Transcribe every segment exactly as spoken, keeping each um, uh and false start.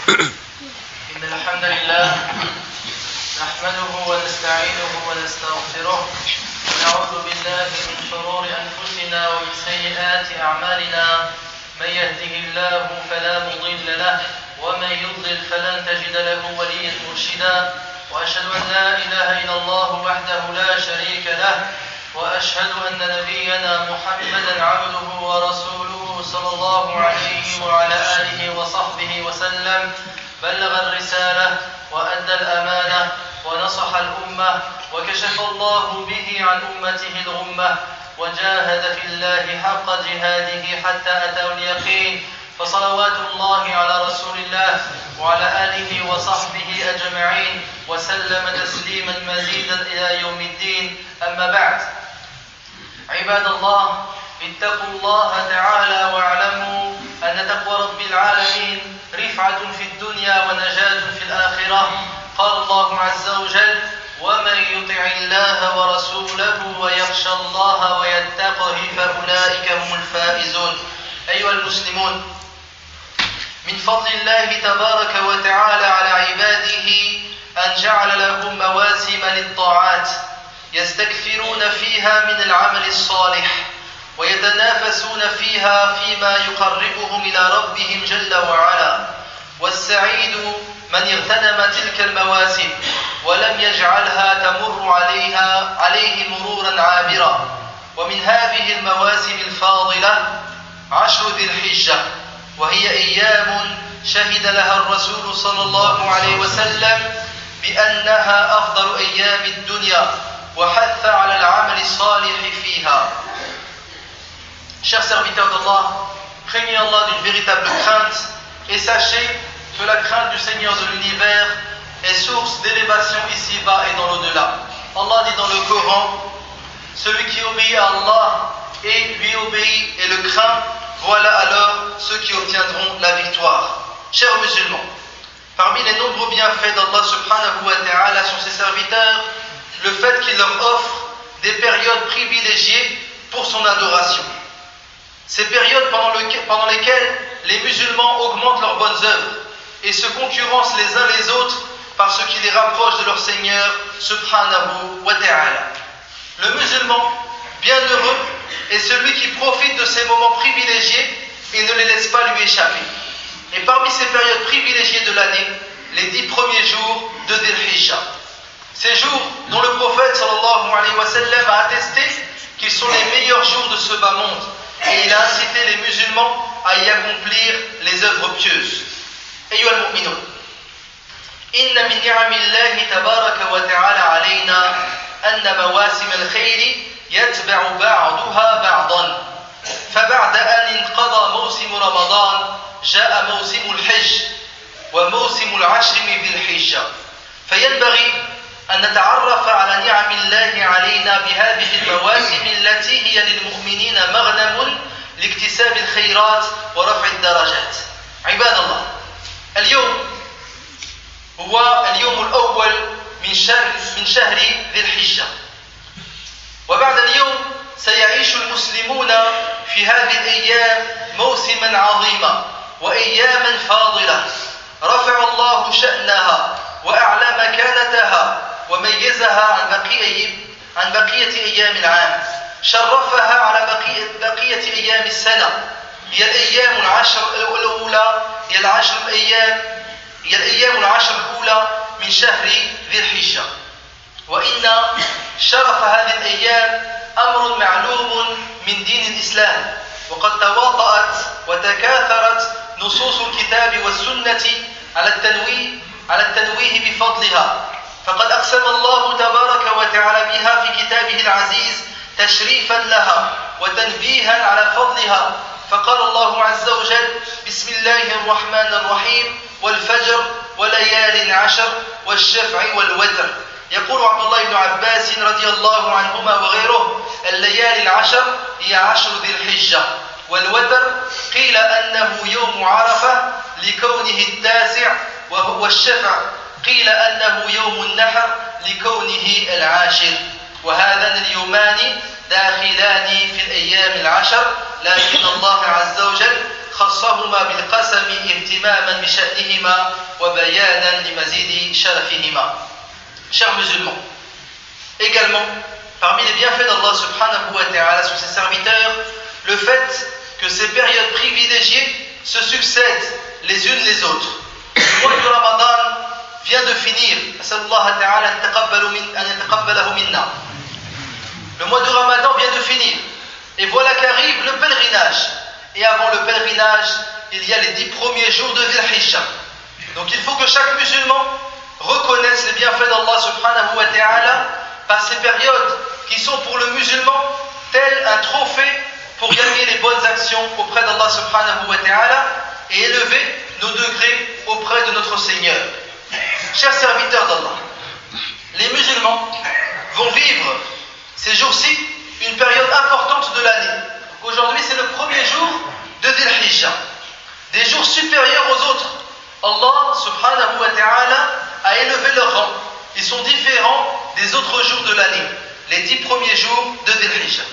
إن الحمد لله نحمده ونستعينه ونستغفره ونعوذ بالله من شرور أنفسنا ومن سيئات أعمالنا. من يهده الله فلا مضل له ومن يضلل فلن تجد له وليا مرشدا. وأشهد أن لا إله إلا الله وحده لا شريك له وأشهد أن نبينا محمدا عبده ورسوله صلى الله عليه وعلى آله وصحبه وسلم. بلغ الرسالة وأدى الأمانة ونصح الأمة وكشف الله به عن أمته الغمة وجاهد في الله حق جهاده حتى أتاه اليقين. فصلوات الله على رسول الله وعلى آله وصحبه أجمعين وسلم تسليما مزيدا إلى يوم الدين. أما بعد، عباد الله، اتقوا الله تعالى واعلموا أن تقوى رب العالمين رفعة في الدنيا ونجاة في الآخرة. قال الله عز وجل: ومن يطع الله ورسوله ويخشى الله ويتقه فأولئك هم الفائزون. أيها المسلمون، من فضل الله تبارك وتعالى على عباده أن جعل لهم مواسم للطاعات يستكثرون فيها من العمل الصالح ويتنافسون فيها فيما يقربهم إلى ربهم جل وعلا. والسعيد من اغتنم تلك المواسم ولم يجعلها تمر عليها عليه مرورا عابرا. ومن هذه المواسم الفاضلة عشر ذي الحجة، وهي أيام شهد لها الرسول صلى الله عليه وسلم بأنها أفضل أيام الدنيا وحث على العمل الصالح فيها. Chers serviteurs d'Allah, craignez Allah d'une véritable crainte et sachez que la crainte du Seigneur de l'univers est source d'élévation ici-bas et dans l'au-delà. Allah dit dans le Coran: celui qui obéit à Allah et lui obéit et le craint, voilà alors ceux qui obtiendront la victoire. Chers musulmans, parmi les nombreux bienfaits d'Allah subhanahu wa ta'ala sur ses serviteurs, le fait qu'il leur offre des périodes privilégiées pour son adoration. Ces périodes pendant, le, pendant lesquelles les musulmans augmentent leurs bonnes œuvres et se concurrencent les uns les autres par ce qui les rapproche de leur Seigneur subhanahu wa ta'ala. Le musulman bienheureux est celui qui profite de ces moments privilégiés et ne les laisse pas lui échapper. Et parmi ces périodes privilégiées de l'année, les dix premiers jours de Dhul Hijjah. Ces jours dont le prophète sallallahu alayhi wa sallam a attesté qu'ils sont les meilleurs jours de ce bas monde, et il a incité les musulmans à y accomplir les œuvres pieuses. أيها المؤمنون، إن من نعم الله تبارك وتعالى علينا أن مواسم الخير يتبع بعضها بعضا. فبعد أن انقضى موسم رمضان جاء موسم الحج وموسم العشر من ذي الحجة، فينبغي أن نتعرف على نعم الله علينا بهذه المواسم التي هي للمؤمنين مغنم لاكتساب الخيرات ورفع الدرجات. عباد الله، اليوم هو اليوم الأول من شهر من شهر ذي الحجة، وبعد اليوم سيعيش المسلمون في هذه الأيام موسما عظيما وأياما فاضلة رفع الله شأنها وأعلى مكانتها وميزها عن بقية عن بقية أيام العام، شرفها على بقية بقية أيام السنة. هي الأيام العشر الأولى هي العشر الأيام هي الأيام العشر الأولى من شهر ذي الحجة. وإن شرف هذه الأيام أمر معلوم من دين الإسلام، وقد تواطأت وتكاثرت نصوص الكتاب والسنة على التنويه على التنويه بفضلها. فقد أقسم الله تبارك وتعالى بها في كتابه العزيز تشريفا لها وتنبيها على فضلها. فقال الله عز وجل: بسم الله الرحمن الرحيم: والفجر وليال عشر والشفع والوتر. يقول عبد الله بن عباس رضي الله عنهما وغيره: الليالي العشر هي عشر ذي الحجة، والوتر قيل أنه يوم عرفة لكونه التاسع، والشفع قيل أنه يوم النحر لكونه العاشر. وهذان اليومان داخلان في الأيام العشر، لكن الله عز وجل خصهما بالقسم اهتماما بشأنهما وبيانا لمزيد شرفهما. Chers musulmans, également, parmi les bienfaits d'Allah subhanahu wa ta'ala sur ses serviteurs, le fait que ces périodes privilégiées se succèdent les unes les autres. Le mois du Ramadan vient de finir. Le mois de Ramadan vient de finir. Et voilà qu'arrive le pèlerinage. Et avant le pèlerinage, il y a les dix premiers jours de Dhul Hijjah. Donc il faut que chaque musulman reconnaisse les bienfaits d'Allah subhanahu wa ta'ala par ces périodes qui sont pour le musulman tel un trophée pour gagner les bonnes actions auprès d'Allah subhanahu wa ta'ala et élever nos degrés auprès de notre Seigneur. Chers serviteurs d'Allah, les musulmans vont vivre ces jours-ci une période importante de l'année. Aujourd'hui, c'est le premier jour de Dhul Hijjah, des jours supérieurs aux autres. Allah subhanahu wa ta'ala a élevé leur rang. Ils sont différents des autres jours de l'année, les dix premiers jours de Dhul Hijjah.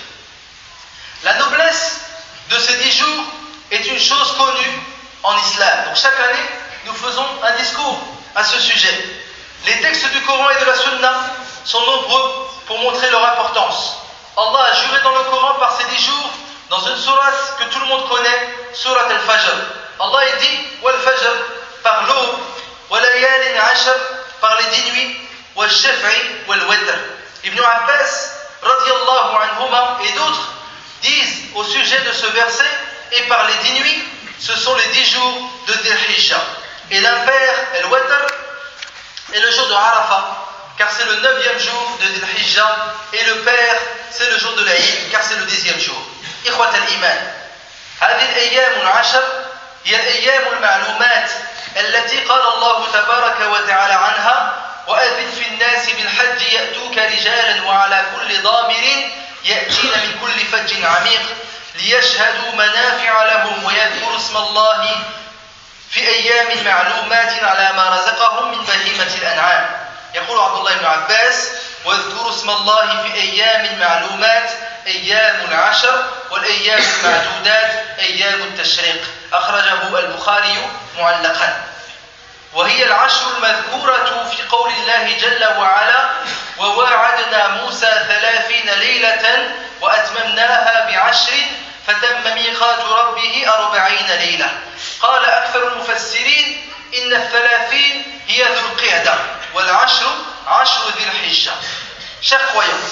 La noblesse de ces dix jours est une chose connue en islam. Donc chaque année, nous faisons un discours à ce sujet. Les textes du Coran et de la Sunna sont nombreux pour montrer leur importance. Allah a juré dans le Coran par ces dix jours, dans une sourate que tout le monde connaît, sourate Al-Fajr. Allah a dit Wal-Fajr par l'aube, Walayalin Ashar par les dix nuits, Wal-Shaf'i Wal-Witr. Ibn Abbas, radiyallahu anhuma, et d'autres disent au sujet de ce verset, et par les dix nuits, ce sont les dix jours de Dhul Hijjah. Et l'impair, El-Watr, est le jour de Arafat, car c'est le neuvième jour de Dhul Hijjah, et le père, c'est le jour de l'Aïd, car c'est le dixième jour. إخوة الإيمان، هذه الأيام العشر هي الأيام المعلومات التي قال الله تبارك وتعالى عنها وأذن في الناس بالحج يأتوك رجالا وعلى كل ضامر يأتين من كل فج عميق ليشهدوا منافع لهم ويذكروا اسم الله في أيام معلومات على ما رزقهم من بهيمة الأنعام. يقول عبد الله بن عباس واذكروا اسم الله في أيام معلومات أيام العشر والأيام المعدودات أيام التشريق. أخرجه البخاري معلقا. وهي العشر المذكورة في قول الله جل وعلا وواعدنا موسى ثلاثين ليلة وأتممناها بعشر فتم ميقات ربه أربعين ليلة. قال أكثر المفسرين إن الثلاثين هي ذو القعدة والعشر عشر ذي الحجة. Chers croyants,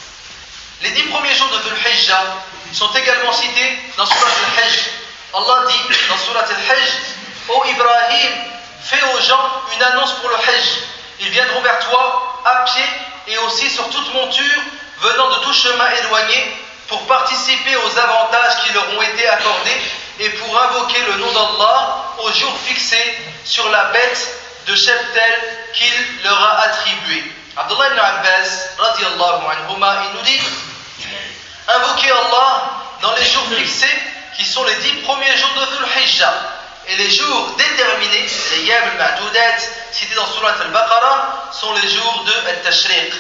les dix premiers jours de Dhul Hijjah sont également cités dans Surat Al-Hajj. Allah dit dans Surat Al-Hajj, ô Ibrahim, fais aux gens une annonce pour le Hajj. Ils viendront vers toi à pied et aussi sur toute monture venant de tout chemin éloigné pour participer aux avantages qui leur ont été accordés et pour invoquer le nom d'Allah au jour fixé sur la bête de cheptel qu'il leur a attribué. Abdullah ibn Abbas, radiyallahu anhuma, il nous dit invoquez Allah dans les jours fixés qui sont les dix premiers jours de Dhul Hijjah et les jours déterminés, les Yam al-Ma'doudat cités dans Surat al-Baqarah, sont les jours de Al-Tashriq.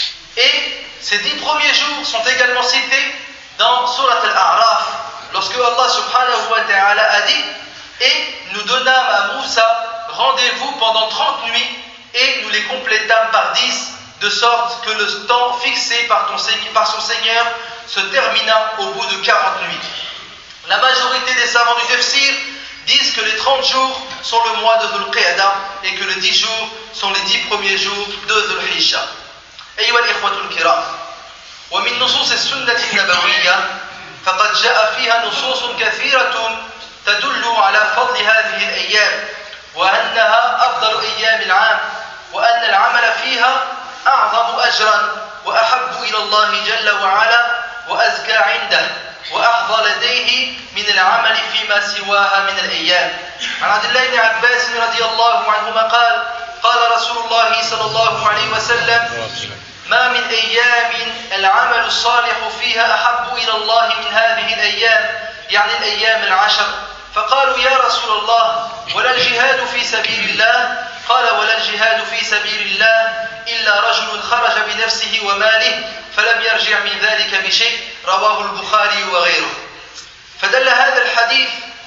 Et ces dix premiers jours sont également cités dans Surat al-A'raf lorsque Allah subhanahu wa ta'ala a dit et nous donnâmes à Moussa rendez-vous pendant trente nuits et nous les complétâmes par dix de sorte que le temps fixé par, ton, par son Seigneur se termina au bout de quarante nuits. La majorité des savants du tafsir disent que les trente jours sont le mois de Dhul Qiyada et que les dix jours sont les dix premiers jours de Dhul Hijjah. أيها الإخوة الكرام، ومن نصوص السنة النبوية فقد جاء فيها نصوص كثيرة تدل على فضل هذه الأيام وأنها أفضل أيام العام وأن العمل فيها أعظم أجرا وأحب إلى الله جل وعلا وأزكى عنده وأحظى لديه من العمل فيما سواها من الأيام. عن عبد الله بن عباس رضي الله عنهما قال قال رسول الله صلى الله عليه وسلم ما من أيام العمل الصالح فيها أحب إلى الله من هذه الأيام يعني الأيام العشر. فقالوا يا رسول الله ولا الجهاد في سبيل الله؟ قال ولا الجهاد في سبيل الله إلا رجل خرج بنفسه وماله فلم يرجع من ذلك بشيء رواه البخاري وغيره. فدل هذا الحديث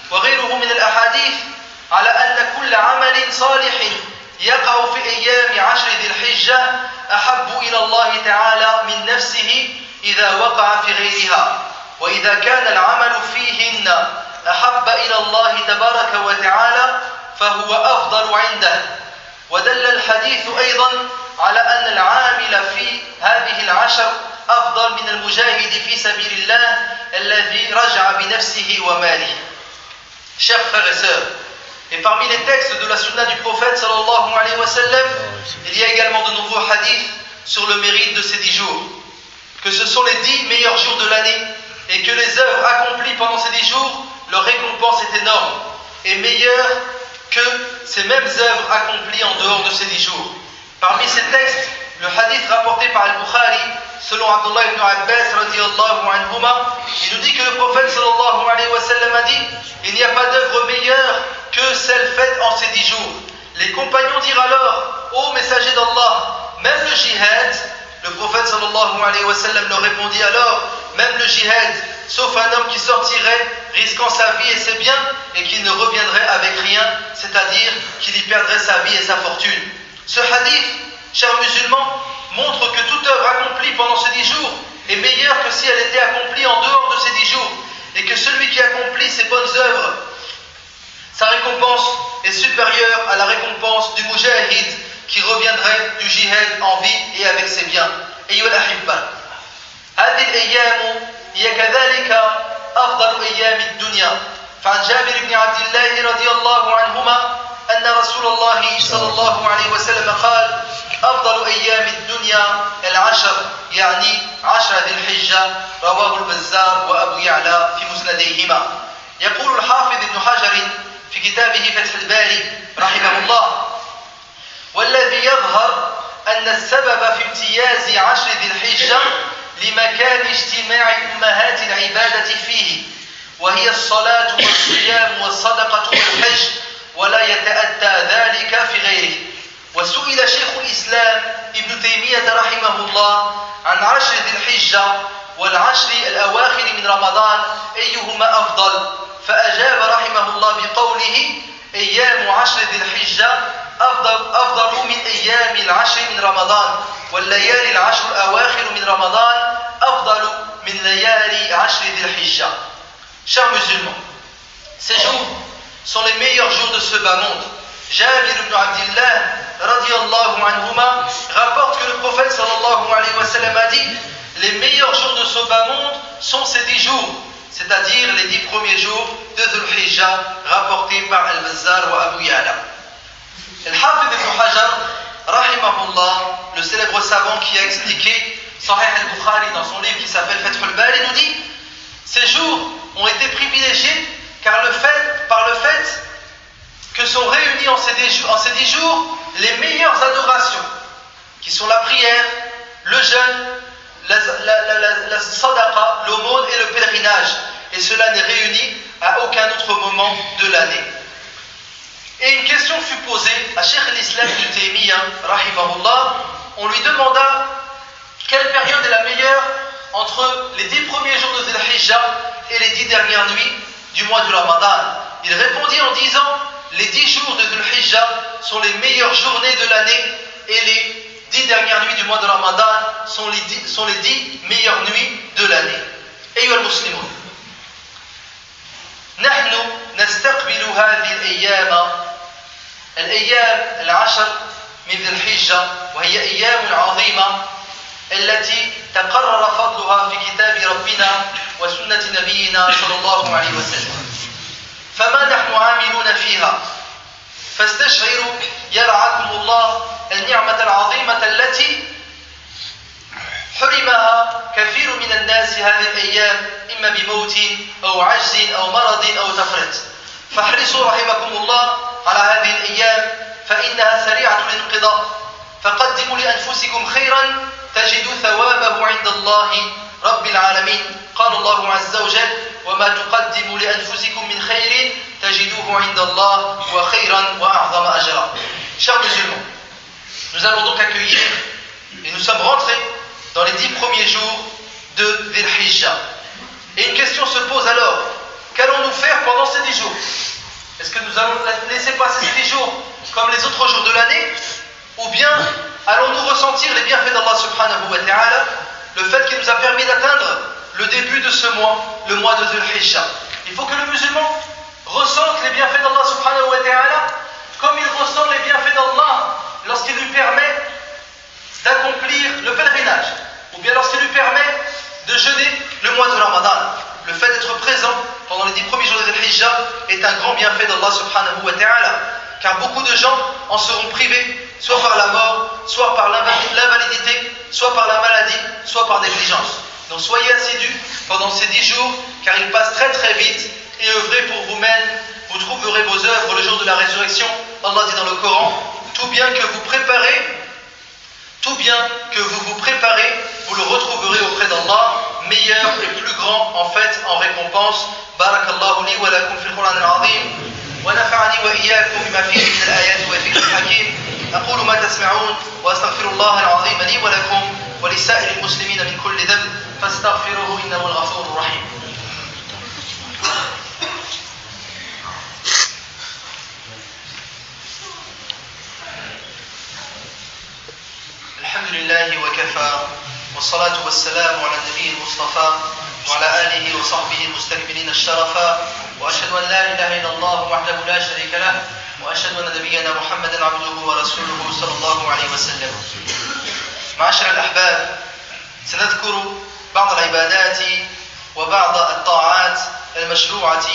وغيره من الأحاديث على أن كل عمل صالح يقع في أيام عشر ذي الحجة أحب إلى الله تعالى من نفسه إذا وقع في غيرها وإذا كان العمل فيهن أحب إلى الله تبارك وتعالى فهو أفضل عنده. ودل الحديث أيضا على أن العامل في هذه العشر أفضل من المجاهد في سبيل الله الذي رجع بنفسه وماله. Chers frères et sœurs, et parmi les textes de la sunna du prophète sallallahu alayhi wa sallam, il y a également de nombreux hadiths sur le mérite de ces dix jours, que ce sont les dix meilleurs jours de l'année et que les œuvres accomplies pendant ces dix jours, leur récompense est énorme et meilleure que ces mêmes œuvres accomplies en dehors de ces dix jours. Parmi ces textes, le hadith rapporté par Al-Bukhari, selon Abdullah ibn Abbas radiyallahu anhuma, il nous dit que le prophète sallallahu alayhi wa sallam a dit: il n'y a pas d'œuvre meilleure que celle faite en ces dix jours. Les compagnons dirent alors: ô messager d'Allah, même le jihad? Le prophète sallallahu alayhi wa sallam leur répondit alors: même le jihad, sauf un homme qui sortirait risquant sa vie et ses biens et qui ne reviendrait avec rien, c'est-à-dire qu'il y perdrait sa vie et sa fortune. Ce hadith, chers musulmans, montre que toute œuvre accomplie pendant ces dix jours est meilleure que si elle était accomplie en dehors de ces dix jours, et que celui qui accomplit ces bonnes œuvres, sa récompense est supérieure à la récompense du mujahid qui reviendrait du jihad en vie et avec ses biens. أيها الأحبة، هذه الأيام هي كذلك أفضل أيام الدنيا. فعن جابر بن عبد الله رضي الله عنهما أن رسول الله صلى الله عليه وسلم قال: أفضل أيام الدنيا العشر، يعني عشر ذي الحجة. رواه البزار وأبو يعلى في مسنديهما. يقول الحافظ ابن حجر في كتابه فتح الباري رحمه الله: والذي يظهر أن السبب في امتياز عشر ذي الحجة لمكان اجتماع أمهات العبادة فيه، وهي الصلاة والصيام والصدقة والحج، ولا يتأتى ذلك في غيره. وسئل شيخ الإسلام ابن تيمية رحمه الله عن عشر ذي الحجة والعشر الأواخر من رمضان أيهما أفضل، فأجاب رحمه الله بقوله: أيام عشر ذي الحجة أفضل, أفضل من أيام العشر من رمضان، والليالي العشر الأواخر من رمضان أفضل من ليالي عشر ذي الحجة. Chers musulmans, ces jours sont les meilleurs jours de ce bas monde. Jabir ibn Abdillah radiyallahu anhuma rapporte que le prophète sallallahu alayhi wa sallam a dit: les meilleurs jours de ce bas monde sont ces dix jours, c'est-à-dire les dix premiers jours de Dhul Hijjah, rapportés par Al-Bazzar wa Abu Ya'la. Al-Hafidh ibn Hajar rahimahullah, le célèbre savant qui a expliqué Sahih al-Bukhari dans son livre qui s'appelle Fath al-Bari, nous dit: ces jours ont été privilégiés car le fait, par le fait que sont réunis en ces, dix, en ces dix jours les meilleures adorations, qui sont la prière, le jeûne, la, la, la, la, la sadaqa, l'aumône et le pèlerinage. Et cela n'est réuni à aucun autre moment de l'année. Et une question fut posée à Cheikh al-Islam ibn Taymiyyah, rahimahullah. On lui demanda quelle période est la meilleure entre les dix premiers jours de Dhul Hijjah et les dix dernières nuits du mois du Ramadan. Il répondit en disant: les dix jours de Dhul Hijjah sont les meilleures journées de l'année et les dix dernières nuits du mois de Ramadan sont les dix, sont les dix meilleures nuits de l'année. أيها المسلمون، نحن نستقبل هذه الأيام الأيام العشر من ذي الحجة، وهي أيام عظيمة التي تقرر فضلها في كتاب ربنا وسنة نبينا صلى الله عليه وسلم. فما نحن عاملون فيها؟ فاستشعروا يرعاكم الله النعمة العظيمة التي حرمها كثير من الناس هذه الأيام، إما بموت أو عجز أو مرض أو تفرط. فاحرصوا رحمكم الله على هذه الأيام فإنها سريعة الانقضاء، فقدموا لأنفسكم خيرا تجدوا ثوابه عند الله رب العالمين. قال الله عز وجل: وما تقدموا لأنفسكم من خير تجدوه عند الله وخيرا وأعظم أجرا. Chers musulmans, nous allons donc accueillir et nous sommes rentrés dans les dix premiers jours de Dhul Hijjah. Et une question se pose alors: qu'allons-nous faire pendant ces dix jours? Est-ce que nous allons laisser passer ces dix jours comme les autres jours de l'année? Ou bien allons-nous ressentir les bienfaits d'Allah subhanahu wa ta'ala, le fait qu'il nous a permis d'atteindre le début de ce mois, le mois de Dhul Hijjah? Il faut que le musulman ressente les bienfaits d'Allah subhanahu wa ta'ala comme il ressent les bienfaits d'Allah lorsqu'il lui permet d'accomplir le pèlerinage, ou bien lorsqu'il lui permet de jeûner le mois de Ramadan. Le fait d'être présent pendant les dix premiers jours de Dhul Hijjah est un grand bienfait d'Allah subhanahu wa ta'ala, car beaucoup de gens en seront privés, soit par la mort, soit par l'invalidité, soit par la maladie, soit par négligence. Donc soyez assidus pendant ces dix jours, car ils passent très très vite, et œuvrez pour vous-même, vous trouverez vos œuvres le jour de la résurrection. Allah dit dans le Coran, tout bien que vous préparez, tout bien que vous vous préparez, vous le retrouverez auprès d'Allah, meilleur et plus grand en fait en récompense. Barakallahu li wa lakum fil Qur'an al-azim. ونفعني وإياكم بما فيه من الآيات والذكر الحكيم. أقول ما تسمعون وأستغفر الله العظيم لي ولكم ولسائر المسلمين من كل ذنب فاستغفروه إنه الغفور الرحيم. الحمد لله وكفى والصلاة والسلام على النبي المصطفى وعلى آله وصحبه المستكملين الشرفا وأشهد أن لا إله إلا الله وحده لا شريك له وأشهد أن نبينا محمدا عبده ورسوله صلى الله عليه وسلم. معاشر الأحباب، سنذكر بعض العبادات وبعض الطاعات المشروعة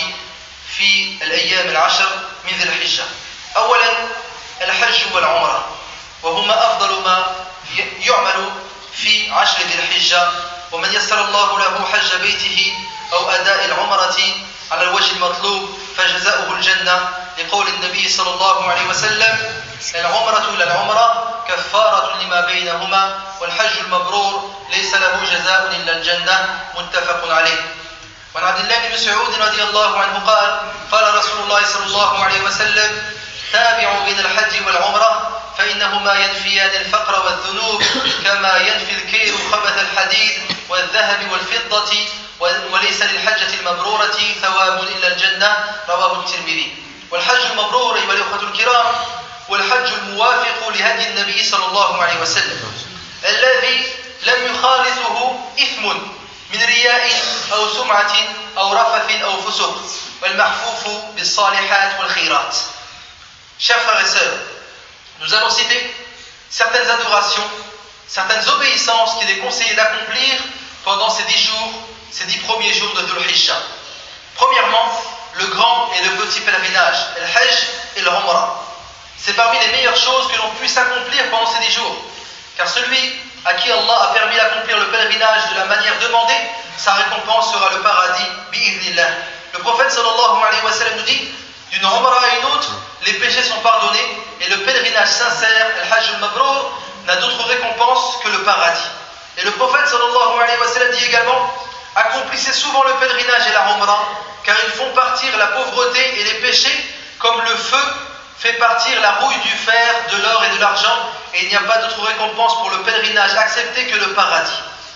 في الأيام العشر من ذي الحجة. أولا الحج والعمرة، وهما أفضل ما يعمل في عشر ذي الحجة، ومن يسر الله له حج بيته أو أداء العمرة على الوجه المطلوب فجزاؤه الجنة، لقول النبي صلى الله عليه وسلم: العمرة إلى العمرة كفارة لما بينهما والحج المبرور ليس له جزاء إلا الجنة، متفق عليه. وعن عبد الله بن مسعود رضي الله عنه قال: قال رسول الله صلى الله عليه وسلم: تابعوا بين الحج والعمرة فإنهما ينفيان الفقر والذنوب كما ينفي الكير خبث الحديد والذهب والفضة، وليس للحجة المبرورة ثواب إلا الجنة، رواه الترمذي. والحج المبرور أيها الأخوة الكرام والحج الموافق لهدي النبي صلى الله عليه وسلم، الذي لم يخالطه إثم من رياء أو سمعة أو رفث أو فسق، والمحفوف بالصالحات والخيرات. Chers frères et sœurs, nous allons citer certaines adorations, certaines obéissances qu'il est conseillé d'accomplir pendant ces dix jours, ces dix premiers jours de Dhul Hijjah. Premièrement, le grand et le petit pèlerinage, le Hajj et le Umrah. C'est parmi les meilleures choses que l'on puisse accomplir pendant ces dix jours, car celui à qui Allah a permis d'accomplir le pèlerinage de la manière demandée, sa récompense sera le paradis, bi'idhnillah. Le prophète sallallahu alayhi wa sallam nous dit: d'une Umrah à une autre, les péchés sont pardonnés, et le pèlerinage sincère, le Hajj al-Mabrour, n'a d'autre récompense que le paradis. Et le prophète sallallahu alayhi wa sallam dit également: accomplissez souvent le pèlerinage et la Umrah, car ils font partir la pauvreté et les péchés, comme le feu fait partir la rouille du fer, de l'or et de l'argent, et il n'y a pas d'autre récompense pour le pèlerinage accepté que le paradis.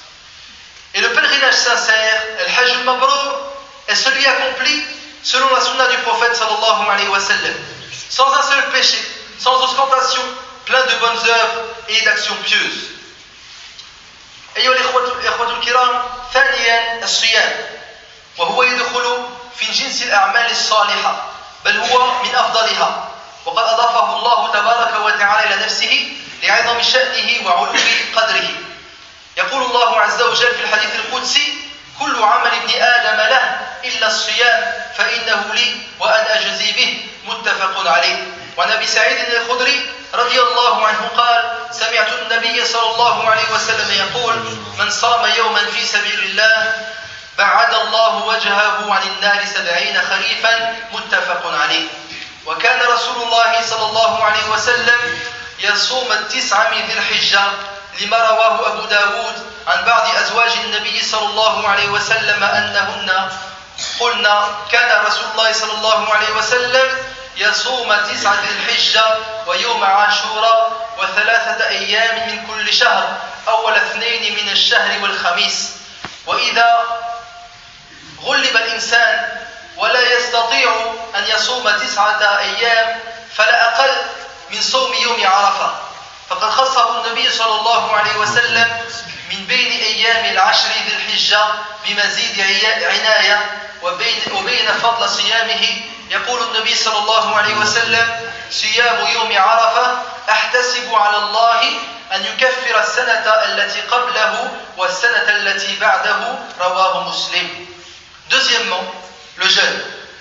Et le pèlerinage sincère, le Hajj al-Mabrour, est celui accompli selon la sunna du prophète sallallahu alayhi wa sallam, sans un seul péché, sans ostentation, plein de bonnes œuvres et d'actions pieuses. أيها الإخوة الكرام، ثانيا الصيام، وهو يدخل في جنس الأعمال الصالحة، بل هو من أفضلها، وقد أضافه الله تبارك وتعالى إلى نفسه لعظم شأنه وعلو قدره. يقول الله عز وجل في الحديث القدسي: كل عمل ابن آدم له إلا الصيام فإنه لي وأنا أجزي به، متفق عليه. وعن أبي سعيد الخدري رضي الله عنه قال: سمعت النبي صلى الله عليه وسلم يقول: من صام يوما في سبيل الله بعد الله وجهه عن النار سبعين خريفا، متفق عليه. وكان رسول الله صلى الله عليه وسلم يصوم التسعة من ذي الحجة، لما رواه أبو داود عن بعض أزواج النبي صلى الله عليه وسلم أنهن قلنا: كان رسول الله صلى الله عليه وسلم يصوم تسعة ذي الحجة ويوم عاشوراء وثلاثة أيام من كل شهر، أول اثنين من الشهر والخميس. وإذا غلب الإنسان ولا يستطيع أن يصوم تسعة أيام فلا أقل من صوم يوم عرفة فقد خصه النبي صلى الله عليه وسلم من بين أيام العشر ذي الحجة بمزيد عناية وبين, وبين فضل صيامه يقول النبي صلى الله عليه وسلم صيام يوم عرفة أحتسب على الله أن يكفر السنة التي قبله والسنة التي بعده رواه مسلم. Deuxièmement, le jeûne,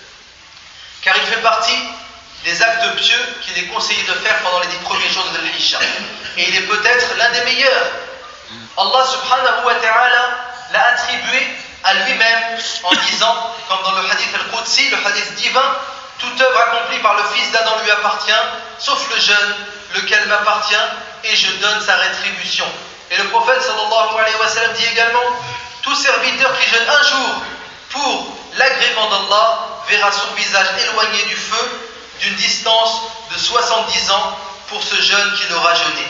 car il fait partie des actes pieux qu'il est conseillé de faire pendant les dix premiers jours de Dhul-Hijjah. Et il est peut-être l'un des meilleurs. Allah subhanahu wa ta'ala l'a attribué à lui-même en disant, comme dans le hadith al-Qudsi, le hadith divin, toute œuvre accomplie par le fils d'Adam lui appartient, sauf le jeûne, lequel m'appartient, et je donne sa rétribution. Et le prophète sallallahu alayhi wa sallam dit également, tout serviteur qui jeûne un jour pour l'agrément d'Allah verra son visage éloigné du feu d'une distance de soixante-dix ans pour ce jeûne qu'il aura jeûné.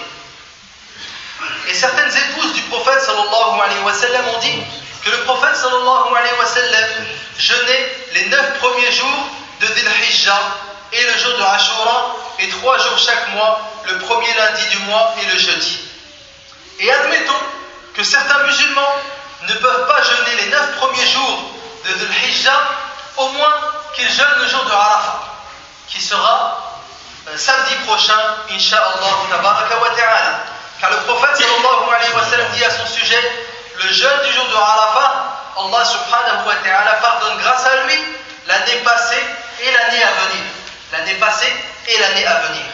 Et certaines épouses du prophète sallallahu alayhi wa sallam ont dit que le prophète sallallahu alayhi wa sallam jeûnait les neuf premiers jours de Dhul-Hijjah et le jour de Ashura et trois jours chaque mois, le premier lundi du mois et le jeudi. Et admettons que certains musulmans ne peuvent pas jeûner les neuf premiers jours de Dhul-Hijjah, au moins qu'ils jeûnent le jour de Arafat, qui sera euh, samedi prochain, Inch'Allah tabaraka wa ta'ala. Car le prophète sallallahu alayhi wa sallam dit à son sujet, le jeûne du jour de Arafat, Allah subhanahu wa ta'ala pardonne grâce à lui l'année passée et l'année à venir. L'année passée et l'année à venir.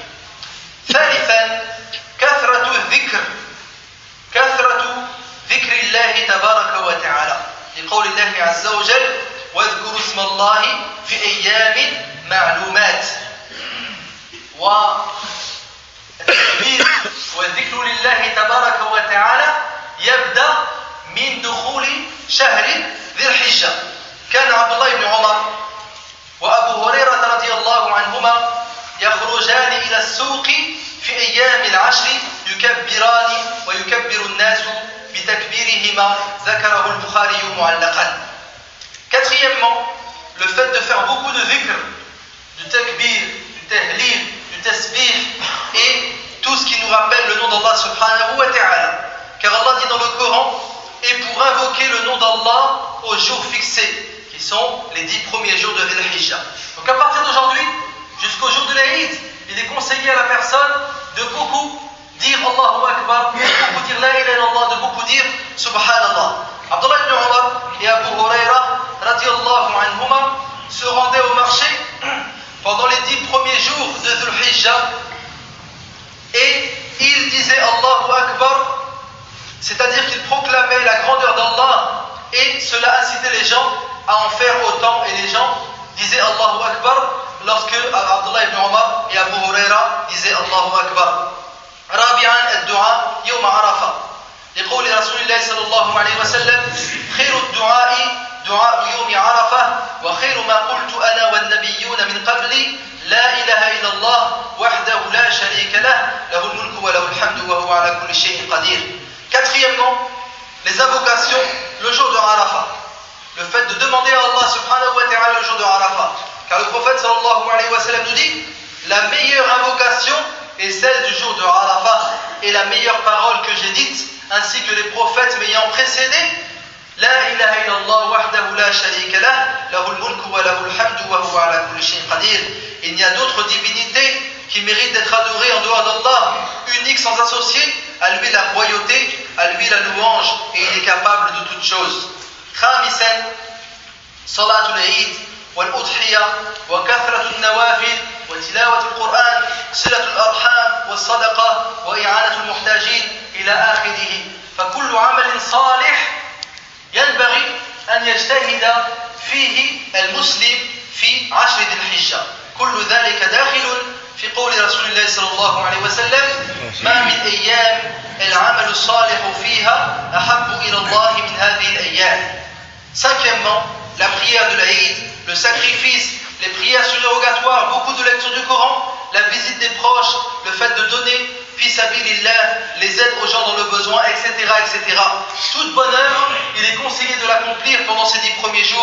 ثالثا كثرة الذكر كثرة ذكر الله تبارك وتعالى لقول الله عز وجل واذكروا اسم الله في أيام معلومات والتكبير والذكر لله تبارك وتعالى يبدأ من دخول شهر ذي الحجة. كان عبد الله بن عمر وأبو هريرة رضي الله عنهما يخرجان إلى السوق في أيام العشر يكبران ويكبر الناس بتكبيرهما ذكره البخاري معلقا. Quatrièmement, le fait de faire beaucoup de dhikr, du takbir, du tahlil, du tasbih et tout ce qui nous rappelle le nom d'Allah subhanahu wa ta'ala. Car Allah dit dans le Coran, et pour invoquer le nom d'Allah aux jours fixés, qui sont les dix premiers jours de Dhul-Hijjah. Donc à partir d'aujourd'hui, jusqu'au jour de l'Aïd, il est conseillé à la personne de beaucoup dire Allahu Akbar, de beaucoup dire La ilaha illallah, de beaucoup dire Subhanallah. Abdullah ibn Umar et Abu Huraira radiyallahu anhuma se rendaient au marché pendant les dix premiers jours de Dhul-Hijjah et ils disaient Allahu Akbar, c'est-à-dire qu'ils proclamaient la grandeur d'Allah et cela incitait les gens à en faire autant et les gens disaient Allahu Akbar lorsque Abdullah ibn Umar et Abu Huraira disaient Allahu Akbar. رابعا الدعاء يوم عرفة لقول رسول الله صلى الله عليه وسلم خير الدعاء دعاء يوم عرفة وخير ما قلت أنا والنبيون من قبلي لا إله إلا الله وحده لا شريك له له الملك وله الحمد وهو على كل شيء قدير. Quatrièmement, les invocations le jour de Arafat. Le fait de demander à Allah subhanahu wa ta'ala le jour de Arafat. Car le prophète sallallahu alayhi wa sallam nous dit la meilleure invocation est celle du jour de Arafat et la meilleure parole que j'ai dite ainsi que les prophètes m'ayant précédé La ilaha illallah wahdahu la sharika lah lahul mulku wa lahul hamdu wa huwa ala kulli shay'in qadir. Il n'y a d'autre divinité qui mérite d'être adorée en dehors d'Allah, unique sans associé, à lui la royauté, à lui la louange et il est capable de toutes choses. Khamisan salatul Eid والأضحية وكثرة النوافل وتلاوة القرآن صلة الأرحام والصدقة وإعانة المحتاجين إلى آخره فكل عمل صالح ينبغي أن يجتهد فيه المسلم في عشر ذي الحجة كل ذلك داخل في قول رسول الله صلى الله عليه وسلم ما من أيام العمل الصالح فيها أحب إلى الله من هذه الأيام. Cinquièmement, la prière de l'Aïd, le sacrifice, les prières surrogatoires, beaucoup de lectures du Coran, la visite des proches, le fait de donner, fi sabilillah, les aides aux gens dans le besoin, et cetera, et cetera. Toute bonne œuvre, il est conseillé de l'accomplir pendant ces dix premiers jours,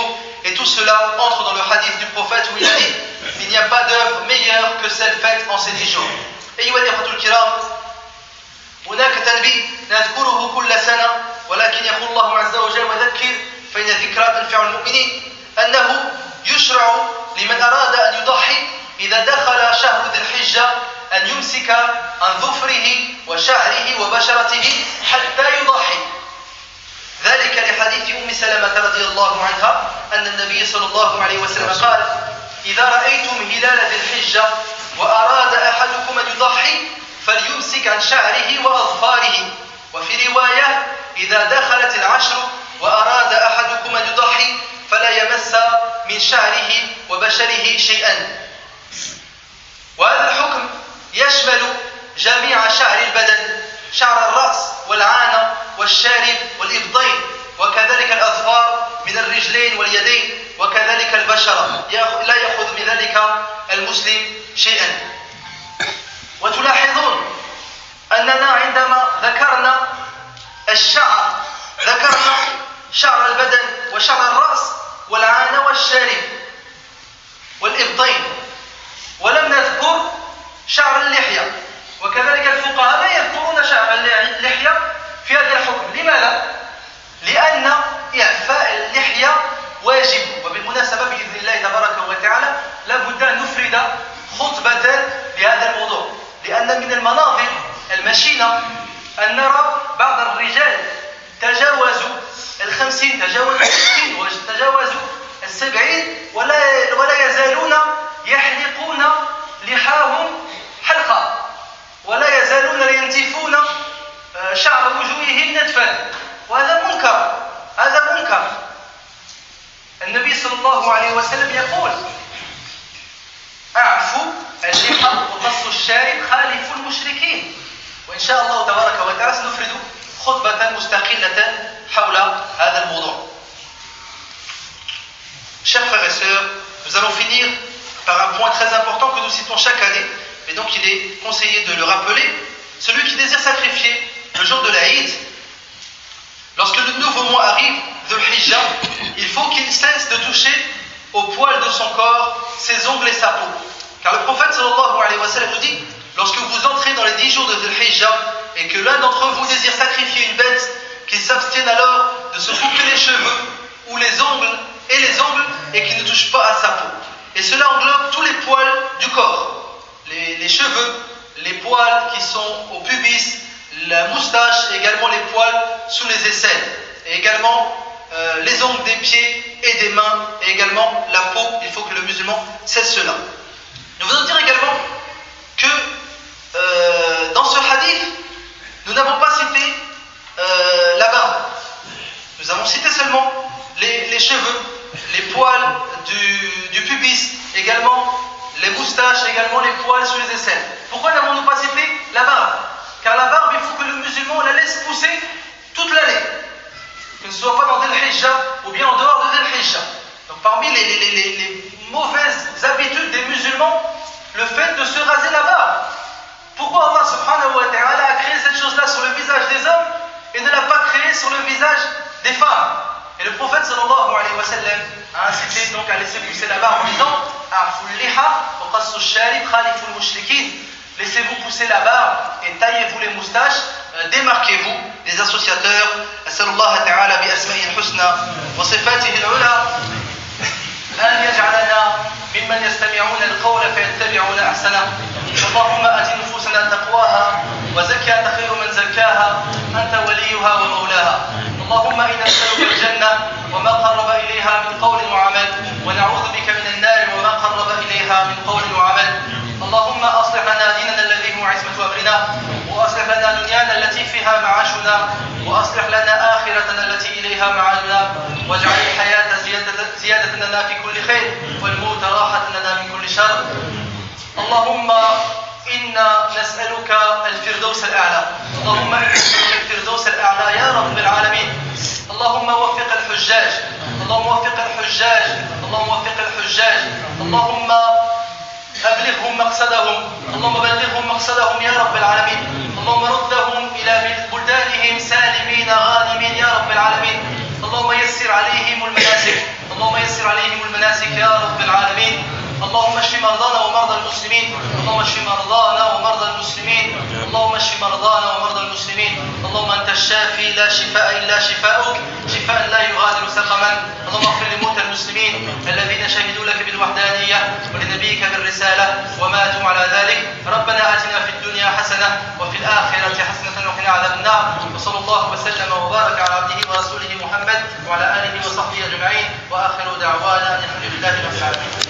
Et tout cela entre dans le hadith du prophète où il a dit il n'y a pas d'œuvre meilleure que celle faite en ces dix jours. أيها الإخوة الكرام هناك تنبيه نذكره كل سنة ولكن يقول الله عز وجل وذكر فإن الذكرى تنفع المؤمنين أنه يشرع لمن أراد أن يضحي إذا دخل شهر ذي الحجة أن يمسك عن ظفره وشعره وبشرته حتى يضحي. ذلك لحديث أم سلمة رضي الله عنها أن النبي صلى الله عليه وسلم قال إذا رأيتم هلال ذي الحجة وأراد أحدكم أن يضحي فليمسك عن شعره وأظفاره. وفي رواية إذا دخلت العشر وأراد أحدكم أن يضحي فلا يمس من شعره وبشره شيئا. وهذا الحكم يشمل جميع شعر البدن شعر الرأس والعانة والشارب والإبطين وكذلك الأظفار من الرجلين واليدين وكذلك البشرة لا يأخذ من ذلك المسلم شيئا. وتلاحظون أننا عندما ذكرنا الشعر ذكرنا شعر البدن وشعر الرأس والعانة والشارب والإبطين ولم نذكر شعر اللحية. وكذلك الفقهاء لا يذكرون شعر اللحية في هذا الحكم. لماذا؟ لأن إعفاء اللحية واجب. وبالمناسبة بإذن الله تبارك وتعالى لابد أن نفرد خطبة لهذا الموضوع لأن من المناظر المشينة أن نرى بعض الرجال تجاوزوا الخمسين تجاوزوا الستين وتجاوزوا السبعين ولا, ولا يزالون يحلقون لحاهم حلقة ولا يزالون ينتفون شعر وجوههم نتفا وهذا منكر هذا منكر. النبي صلى الله عليه وسلم يقول أعفوا اللحى وقصوا الشارب خالفوا المشركين. وإن شاء الله تبارك وتعالى سنفرد خطبة مستقلة حول هذا الموضوع. Chers frères et sœurs, nous allons finir par un point très important que nous citons chaque année, et donc il est conseillé de le rappeler. Celui qui désire sacrifier le jour de l'Aïd, lorsque le nouveau mois arrive, Dhul Hijjah, il faut qu'il cesse de toucher au poil de son corps, ses ongles et sa peau. Car le prophète sallallahu alayhi wa sallam nous dit, lorsque vous entrez dans les dix jours de Dhul Hijjah et que l'un d'entre vous désire sacrifier une bête, qu'il s'abstienne alors de se couper les cheveux ou les ongles et les ongles et qu'il ne touche pas à sa peau. Et cela englobe tous les poils du corps, les, les cheveux, les poils qui sont au pubis, la moustache, et également les poils sous les aisselles, et également euh, les ongles des pieds et des mains, et également la peau. Il faut que le musulman cesse cela. Nous voulons dire également que euh, dans ce hadith, nous n'avons pas cité euh, la barbe. Nous avons cité seulement les, les cheveux, les poils du, du pubis, également les moustaches, également les poils sous les aisselles. Pourquoi n'avons-nous pas cité la barbe? Car la barbe, il faut que le musulman la laisse pousser toute l'année, que ce ne soit pas dans Dhul Hijjah ou bien en dehors de Dhul Hijjah. Donc parmi les, les, les, les mauvaises habitudes des musulmans, le fait de se raser la barbe. Pourquoi Allah subhanahu wa ta'ala a créé cette chose-là sur le visage des hommes et ne l'a pas créé sur le visage des femmes? Et le prophète sallallahu alayhi wa sallam a incité donc à laisser pousser la barbe en disant A'ful liha wa qassu sharib khaliful mushrikin. Laissez-vous pousser la barbe et taillez-vous les moustaches, euh, démarquez-vous des associateurs. As'alullah ta'ala bi asma'ihi al-husna wa sifatihi al-ula an yaj'alana mimman yastami'una al-qawla fayattabi'una ahsana. اللهم آت نفوسنا تقواها وزكها أنت خير من زكاها أنت وليها ومولاها. اللهم إنا نسألك الجنة وما قرب إليها من قول وعمل ونعوذ بك من النار وما قرب إليها من قول وعمل. اللهم أصلح لنا ديننا الذي هو عصمة أمرنا وأصلح لنا دنيانا التي فيها معاشنا وأصلح لنا آخرتنا التي إليها معادنا واجعل الحياة زيادة, زيادة لنا في كل خير والموت راحة لنا من كل شر. اللهم إنا نسألك الفردوس الأعلى. اللهم إنا نسألك الفردوس الأعلى يا رب العالمين. اللهم وفق الحجاج اللهم وفق الحجاج اللهم وفق الحجاج اللهم أبلغهم مقصدهم اللهم بلغهم مقصدهم يا رب العالمين. اللهم ردهم إلى بلدانهم سالمين غانمين يا رب العالمين. اللهم يسر عليهم المناسك اللهم يسر عليهم المناسك يا رب العالمين. اللهم اشف مرضانا ومرضى المسلمين. اللهم اشف مرضانا ومرضى المسلمين. اللهم اشف مرضانا ومرضى المسلمين. اللهم انت الشافي لا شفاء الا شفاؤك، شفاء لا يغادر سقما. اللهم اغفر لموتى المسلمين الذين شهدوا لك بالوحدانيه ولنبيك بالرساله وماتوا على ذلك. ربنا اتنا في الدنيا حسنه وفي الاخره حسنه وقنا عذاب النار. وصلى الله وسلم وبارك على عبده ورسوله محمد وعلى اله وصحبه اجمعين. واخر دعوانا ان الحمد لله رب العالمين.